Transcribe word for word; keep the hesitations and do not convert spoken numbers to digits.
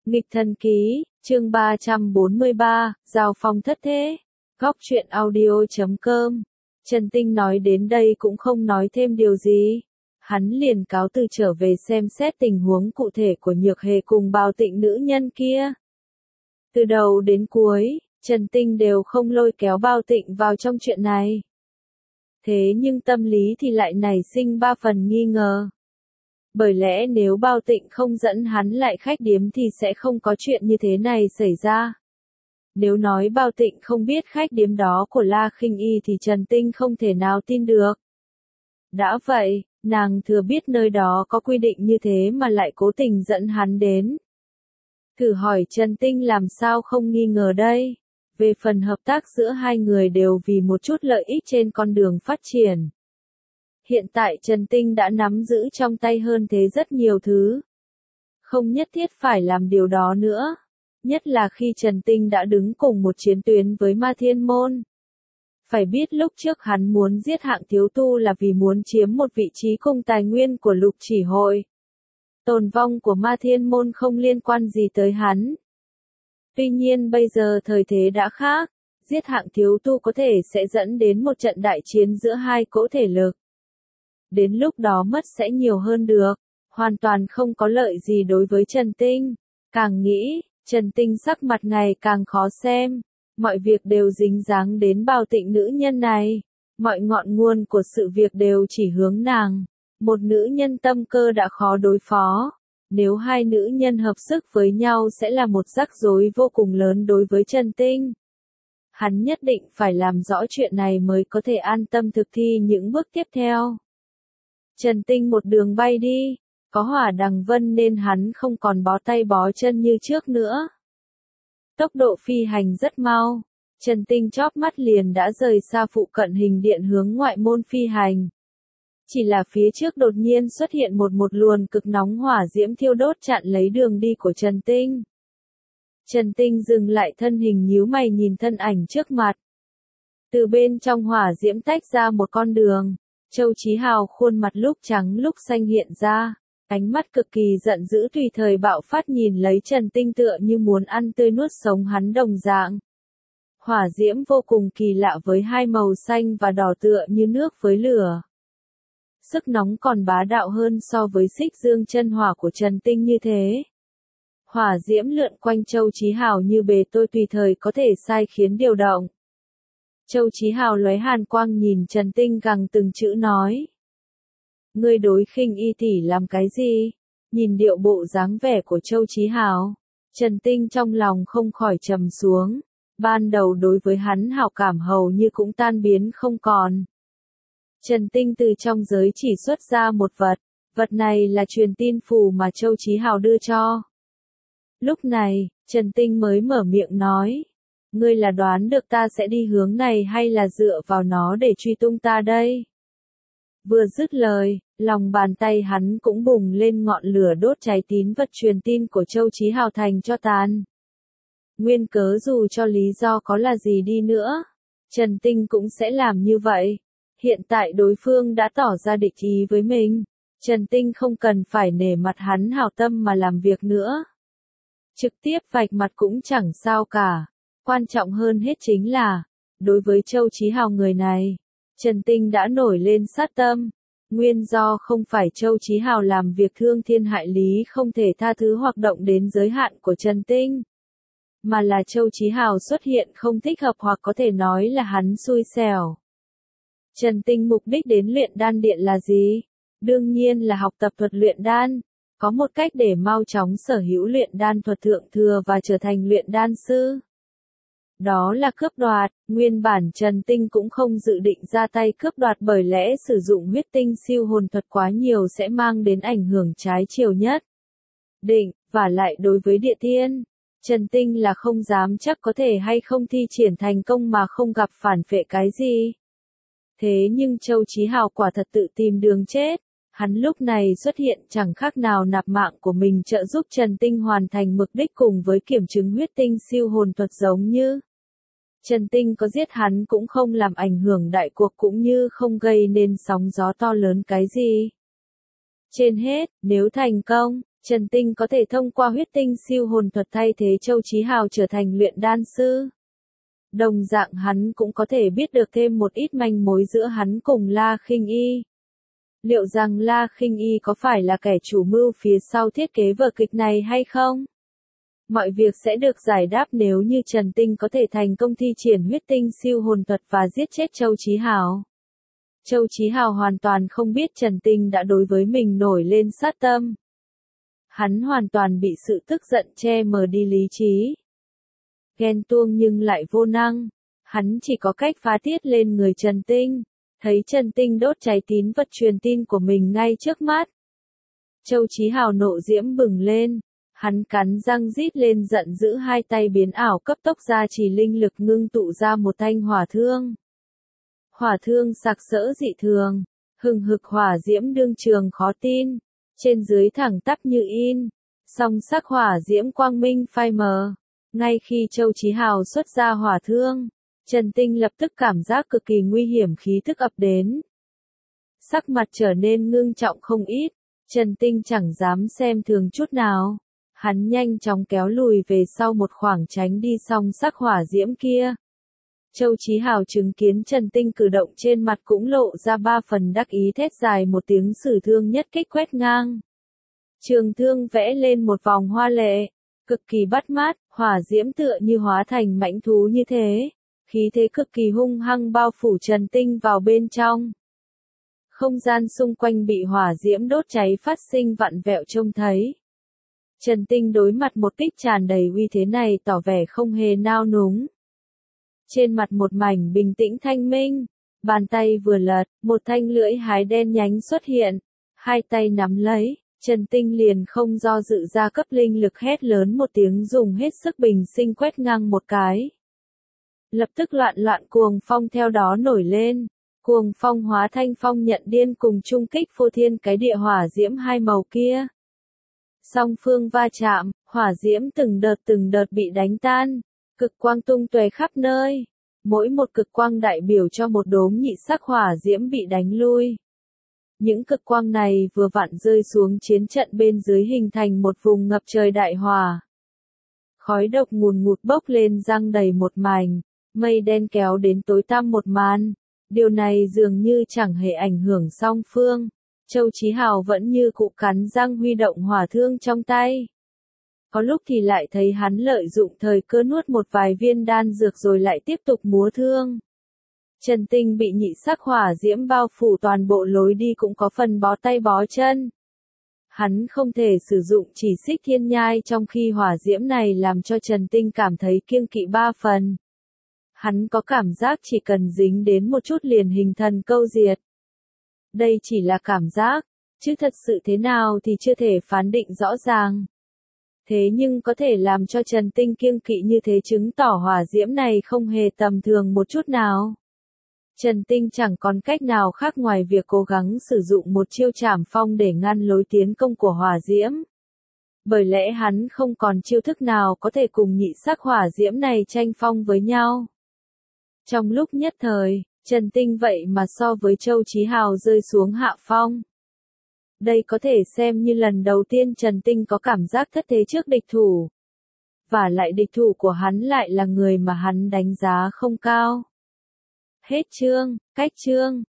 Nghịch thần ký, chương ba trăm bốn mươi ba, giao phong thất thế. Góc truyện audio chấm com. Trần Tinh nói đến đây cũng không nói thêm điều gì. Hắn liền cáo từ trở về xem xét tình huống cụ thể của Nhược Hề cùng Bào Tịnh nữ nhân kia. Từ đầu đến cuối, Trần Tinh đều không lôi kéo Bào Tịnh vào trong chuyện này. Thế nhưng tâm lý thì lại nảy sinh ba phần nghi ngờ. Bởi lẽ nếu Bào Tịnh không dẫn hắn lại khách điếm thì sẽ không có chuyện như thế này xảy ra. Nếu nói Bào Tịnh không biết khách điếm đó của La Khinh Y thì Trần Tinh không thể nào tin được. Đã vậy, nàng thừa biết nơi đó có quy định như thế mà lại cố tình dẫn hắn đến. Thử hỏi Trần Tinh làm sao không nghi ngờ đây? Về phần hợp tác giữa hai người đều vì một chút lợi ích trên con đường phát triển. Hiện tại Trần Tinh đã nắm giữ trong tay hơn thế rất nhiều thứ. Không nhất thiết phải làm điều đó nữa. Nhất là khi Trần Tinh đã đứng cùng một chiến tuyến với Ma Thiên Môn. Phải biết lúc trước hắn muốn giết Hạng Thiếu Tu là vì muốn chiếm một vị trí cùng tài nguyên của Lục Chỉ Hội. Tồn vong của Ma Thiên Môn không liên quan gì tới hắn. Tuy nhiên bây giờ thời thế đã khác, giết Hạng Thiếu Tu có thể sẽ dẫn đến một trận đại chiến giữa hai cỗ thể lực. Đến lúc đó mất sẽ nhiều hơn được, hoàn toàn không có lợi gì đối với Trần Tinh. Càng nghĩ, Trần Tinh sắc mặt ngày càng khó xem, mọi việc đều dính dáng đến Bào Tịnh nữ nhân này, mọi ngọn nguồn của sự việc đều chỉ hướng nàng. Một nữ nhân tâm cơ đã khó đối phó, nếu hai nữ nhân hợp sức với nhau sẽ là một rắc rối vô cùng lớn đối với Trần Tinh. Hắn nhất định phải làm rõ chuyện này mới có thể an tâm thực thi những bước tiếp theo. Trần Tinh một đường bay đi, có Hỏa Đằng Vân nên hắn không còn bó tay bó chân như trước nữa. Tốc độ phi hành rất mau, Trần Tinh chóp mắt liền đã rời xa phụ cận hình điện hướng ngoại môn phi hành. Chỉ là phía trước đột nhiên xuất hiện một một luồng cực nóng hỏa diễm thiêu đốt chặn lấy đường đi của Trần Tinh. Trần Tinh dừng lại thân hình nhíu mày nhìn thân ảnh trước mặt. Từ bên trong hỏa diễm tách ra một con đường. Châu Chí Hào khuôn mặt lúc trắng lúc xanh hiện ra, ánh mắt cực kỳ giận dữ tùy thời bạo phát nhìn lấy Trần Tinh tựa như muốn ăn tươi nuốt sống hắn đồng dạng. Hỏa diễm vô cùng kỳ lạ với hai màu xanh và đỏ tựa như nước với lửa. Sức nóng còn bá đạo hơn so với xích dương chân hỏa của Trần Tinh như thế. Hỏa diễm lượn quanh Châu Chí Hào như bề tôi tùy thời có thể sai khiến điều động. Châu Chí Hào lóe hàn quang nhìn Trần Tinh gằn từng chữ nói. Ngươi đối Khinh Y tỷ làm cái gì? Nhìn điệu bộ dáng vẻ của Châu Chí Hào, Trần Tinh trong lòng không khỏi trầm xuống. Ban đầu đối với hắn hảo cảm hầu như cũng tan biến không còn. Trần Tinh từ trong giới chỉ xuất ra một vật, vật này là truyền tin phù mà Châu Chí Hào đưa cho. Lúc này, Trần Tinh mới mở miệng nói. Ngươi là đoán được ta sẽ đi hướng này hay là dựa vào nó để truy tung ta đây? Vừa dứt lời, lòng bàn tay hắn cũng bùng lên ngọn lửa đốt cháy tín vật truyền tin của Châu Chí Hào thành cho tàn. Nguyên cớ dù cho lý do có là gì đi nữa, Trần Tinh cũng sẽ làm như vậy. Hiện tại đối phương đã tỏ ra địch ý với mình, Trần Tinh không cần phải nể mặt hắn hảo tâm mà làm việc nữa. Trực tiếp vạch mặt cũng chẳng sao cả. Quan trọng hơn hết chính là, đối với Châu Chí Hào người này, Trần Tinh đã nổi lên sát tâm. Nguyên do không phải Châu Chí Hào làm việc thương thiên hại lý không thể tha thứ hoặc động đến giới hạn của Trần Tinh. Mà là Châu Chí Hào xuất hiện không thích hợp hoặc có thể nói là hắn xui xẻo. Trần Tinh mục đích đến luyện đan điện là gì? Đương nhiên là học tập thuật luyện đan. Có một cách để mau chóng sở hữu luyện đan thuật thượng thừa và trở thành luyện đan sư. Đó là cướp đoạt, nguyên bản Trần Tinh cũng không dự định ra tay cướp đoạt bởi lẽ sử dụng huyết tinh siêu hồn thuật quá nhiều sẽ mang đến ảnh hưởng trái chiều nhất. Định, và lại đối với địa tiên, Trần Tinh là không dám chắc có thể hay không thi triển thành công mà không gặp phản phệ cái gì. Thế nhưng Châu Chí Hào quả thật tự tìm đường chết. Hắn lúc này xuất hiện chẳng khác nào nạp mạng của mình trợ giúp Trần Tinh hoàn thành mục đích cùng với kiểm chứng huyết tinh siêu hồn thuật giống như. Trần Tinh có giết hắn cũng không làm ảnh hưởng đại cuộc cũng như không gây nên sóng gió to lớn cái gì. Trên hết, nếu thành công, Trần Tinh có thể thông qua huyết tinh siêu hồn thuật thay thế Châu Chí Hào trở thành luyện đan sư. Đồng dạng hắn cũng có thể biết được thêm một ít manh mối giữa hắn cùng La Khinh Y. Liệu rằng La Khinh Y có phải là kẻ chủ mưu phía sau thiết kế vở kịch này hay không? Mọi việc sẽ được giải đáp nếu như Trần Tinh có thể thành công thi triển huyết tinh siêu hồn thuật và giết chết Châu Chí Hào. Châu Chí Hào hoàn toàn không biết Trần Tinh đã đối với mình nổi lên sát tâm. Hắn hoàn toàn bị sự tức giận che mờ đi lý trí. Ghen tuông nhưng lại vô năng. Hắn chỉ có cách phá tiết lên người Trần Tinh. Thấy Trần Tinh đốt cháy tín vật truyền tin của mình ngay trước mắt. Châu Chí Hào nộ diễm bừng lên. Hắn cắn răng rít lên giận dữ, hai tay biến ảo cấp tốc ra chỉ linh lực ngưng tụ ra một thanh hỏa thương. Hỏa thương sặc sỡ dị thường. Hừng hực hỏa diễm đương trường khó tin. Trên dưới thẳng tắp như in. Song sắc hỏa diễm quang minh phai mờ. Ngay khi Châu Chí Hào xuất ra hỏa thương, Trần Tinh lập tức cảm giác cực kỳ nguy hiểm khí tức ập đến. Sắc mặt trở nên ngưng trọng không ít, Trần Tinh chẳng dám xem thường chút nào. Hắn nhanh chóng kéo lùi về sau một khoảng tránh đi song sắc hỏa diễm kia. Châu Chí Hào chứng kiến Trần Tinh cử động trên mặt cũng lộ ra ba phần đắc ý, thét dài một tiếng, sử thương nhất kích quét ngang. Trường thương vẽ lên một vòng hoa lệ, cực kỳ bắt mắt, hỏa diễm tựa như hóa thành mãnh thú như thế. Khí thế cực kỳ hung hăng bao phủ Trần Tinh vào bên trong. Không gian xung quanh bị hỏa diễm đốt cháy phát sinh vặn vẹo trông thấy. Trần Tinh đối mặt một kích tràn đầy uy thế này tỏ vẻ không hề nao núng. Trên mặt một mảnh bình tĩnh thanh minh, bàn tay vừa lật, một thanh lưỡi hái đen nhánh xuất hiện, hai tay nắm lấy, Trần Tinh liền không do dự ra cấp linh lực hét lớn một tiếng, dùng hết sức bình sinh quét ngang một cái. Lập tức loạn loạn cuồng phong theo đó nổi lên, cuồng phong hóa thanh phong nhận điên cùng trung kích phô thiên cái địa hỏa diễm hai màu kia. Song phương va chạm, hỏa diễm từng đợt từng đợt bị đánh tan, cực quang tung tóe khắp nơi, mỗi một cực quang đại biểu cho một đốm nhị sắc hỏa diễm bị đánh lui. Những cực quang này vừa vặn rơi xuống chiến trận bên dưới hình thành một vùng ngập trời đại hỏa. Khói độc ngùn ngụt bốc lên răng đầy một mảnh, mây đen kéo đến tối tăm một màn. Điều này dường như chẳng hề ảnh hưởng song phương. Châu Chí Hào vẫn như cụ cắn răng huy động hỏa thương trong tay. Có lúc thì lại thấy hắn lợi dụng thời cơ nuốt một vài viên đan dược rồi lại tiếp tục múa thương. Trần Tinh bị nhị sắc hỏa diễm bao phủ, toàn bộ lối đi cũng có phần bó tay bó chân. Hắn không thể sử dụng chỉ xích thiên nhai trong khi hỏa diễm này làm cho Trần Tinh cảm thấy kiêng kỵ ba phần. Hắn có cảm giác chỉ cần dính đến một chút liền hình thần câu diệt. Đây chỉ là cảm giác, chứ thật sự thế nào thì chưa thể phán định rõ ràng. Thế nhưng có thể làm cho Trần Tinh kiêng kỵ như thế chứng tỏ hỏa diễm này không hề tầm thường một chút nào. Trần Tinh chẳng còn cách nào khác ngoài việc cố gắng sử dụng một chiêu trảm phong để ngăn lối tiến công của hỏa diễm. Bởi lẽ hắn không còn chiêu thức nào có thể cùng nhị sắc hỏa diễm này tranh phong với nhau. Trong lúc nhất thời, Trần Tinh vậy mà so với Châu Chí Hào rơi xuống hạ phong. Đây có thể xem như lần đầu tiên Trần Tinh có cảm giác thất thế trước địch thủ. Và lại địch thủ của hắn lại là người mà hắn đánh giá không cao. Hết chương, cách chương.